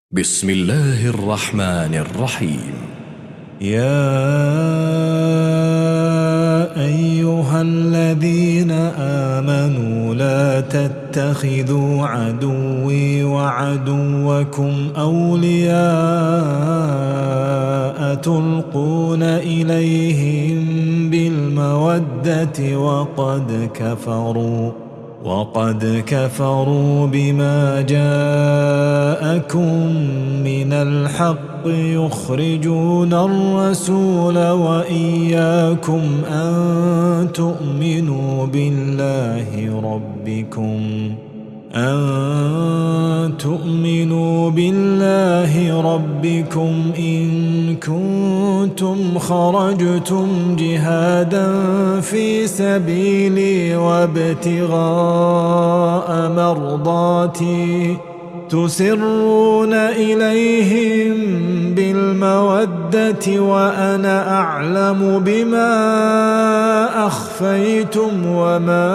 بسم الله الرحمن الرحيم. يا أيها الذين آمنوا لا تتخذوا عدوي وعدوكم أولياء تلقون إليهم بالمودة وقد كفروا بما جاءكم من الحق يخرجون الرسول وإياكم أن تؤمنوا بالله ربكم إن كنتم خرجتم جهادا في سبيلي وابتغاء مرضاتي تسرون إليهم بالمودة وأنا أعلم بما أخفيتم وما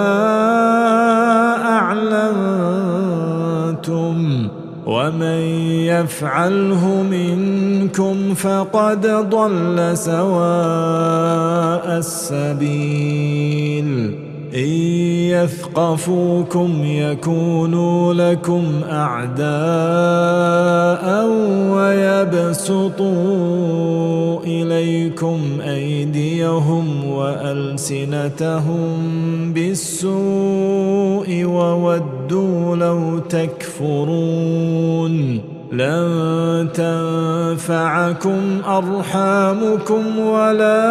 أعلنتم ومن يفعله منكم فقد ضل سواء السبيل إن يثقفوكم يكونوا لكم أعداء ويبسطوا إليكم أيديهم وألسنتهم بالسوء وودوا لو تكفرون لن تنفعكم أرحامكم ولا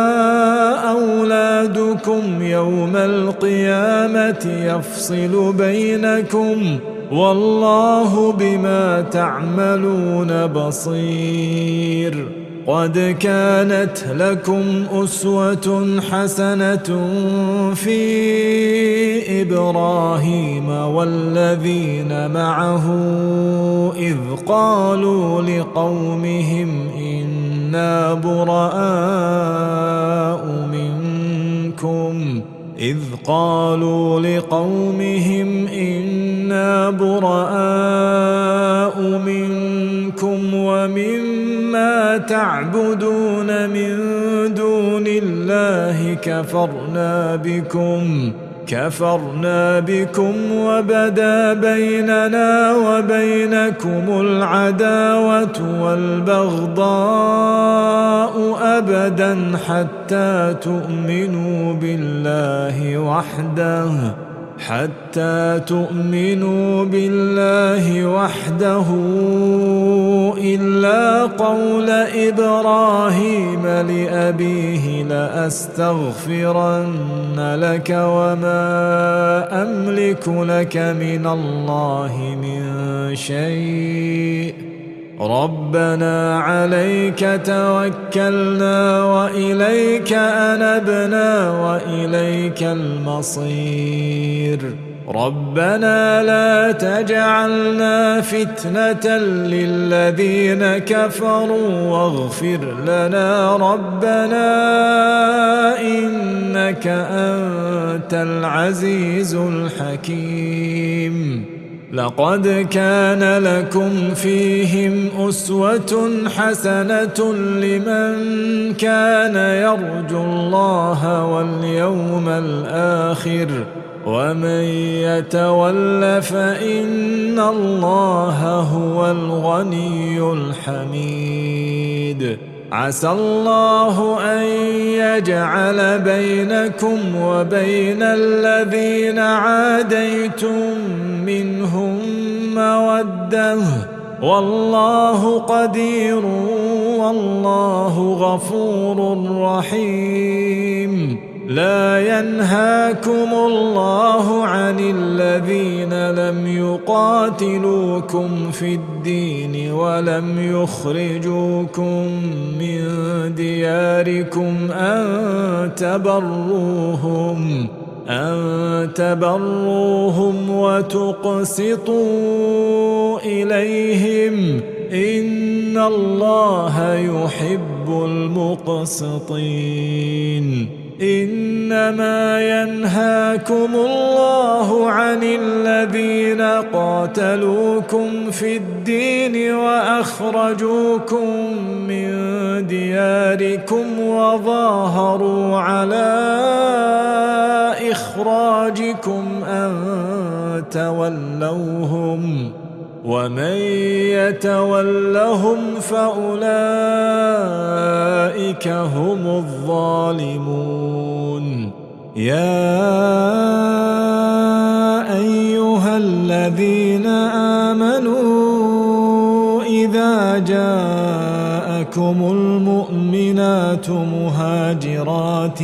أولادكم يوم القيامة يفصل بينكم والله بما تعملون بصير قد كانت لكم أسوة حسنة في إبراهيم والذين معه إذ قالوا لقومهم إنا براء منكم ومما تعبدون من دون الله كفرنا بكم وبدا بيننا وبينكم العداوة والبغضاء أبدا حتى تؤمنوا بالله وحده إلا قول إبراهيم لأبيه لأستغفرن لك وما أملك لك من الله من شيء ربنا عليك توكلنا وإليك أنبنا وإليك المصير ربنا لا تجعلنا فتنة للذين كفروا واغفر لنا ربنا إنك أنت العزيز الحكيم لقد كان لكم فيهم أسوة حسنة لمن كان يرجو الله واليوم الآخر ومن يتول فإن الله هو الغني الحميد عسى الله أن يجعل بينكم وبين الذين عاديتم منهم مودة والله قدير والله غفور رحيم لا ينهاكم الله عن الذين لم يقاتلوكم في الدين ولم يخرجوكم من دياركم أن تبروهم وتقسطوا إليهم إن الله يحب المقسطين إنما ينهاكم الله عن الذين قاتلوكم في الدين وأخرجوكم من دياركم وظاهروا على إخراجكم أن تولوهم ومن يتولهم فأولئك هم الظالمون يا أيها الذين آمنوا إذا جاءكم المؤمنات مهاجرات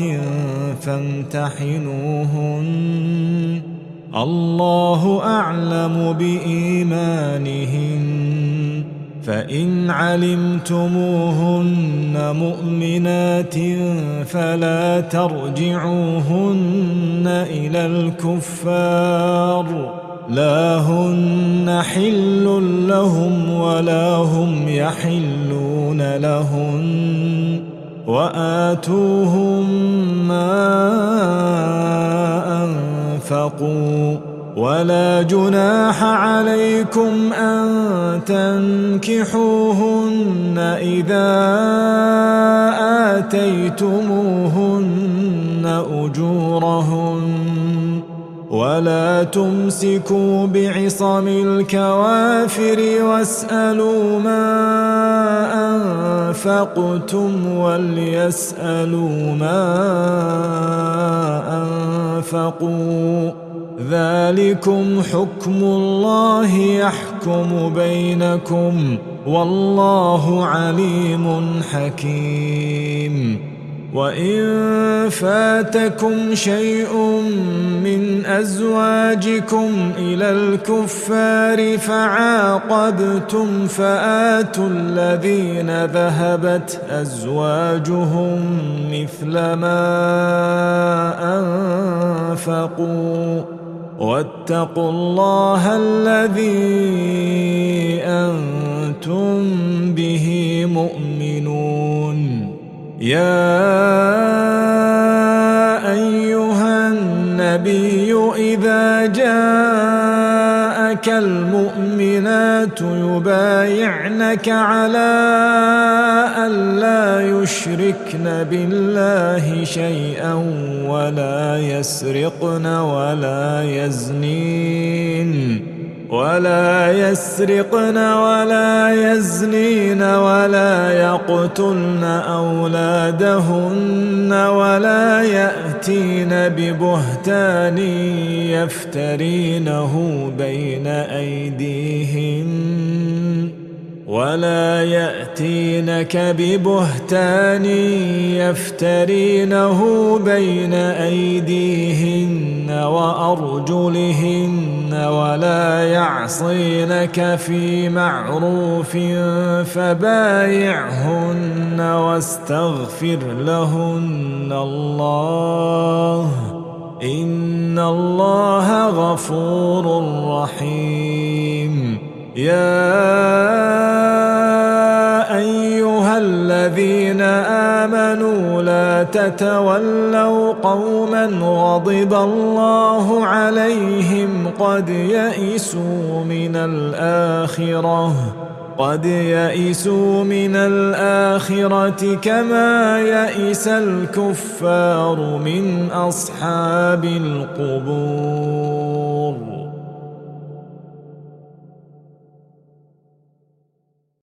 فامتحنوهن الله أعلم بإيمانهن فإن علمتموهن مؤمنات فلا ترجعوهن إلى الكفار لا هن حل لهم ولا هم يحلون لهن وآتوهم ما أنفقوا ولا جناح عليكم أن تنكحوهن إذا آتيتموهن أجورهن ولا تمسكوا بعصم الكوافر واسألوا ما أنفقتم وليسألوا ما أنفقوا ذلكم حكم الله يحكم بينكم والله عليم حكيم وإن فاتكم شيء من أزواجكم إلى الكفار فعاقبتم فآتوا الذين ذهبت أزواجهم مثل ما أنفقوا واتقوا الله الذي أنتم به مؤمنون يا أيها النبي إذا جاءك المؤمنات يبايعنك على أن لا يشركن بالله شيئا ولا يسرقن ولا يزنين ولا يقتلن أولادهن ولا يأتين ببهتان يفترينه بين أيديهن وأرجلهن ولا يعصينك في معروف فبايعهن واستغفر لهن الله إن الله غفور رحيم يا أيها الذين آمنوا لا تتولوا قوما غضب الله عليهم قد يئسوا من الآخرة كما يئس الكفار من أصحاب القبور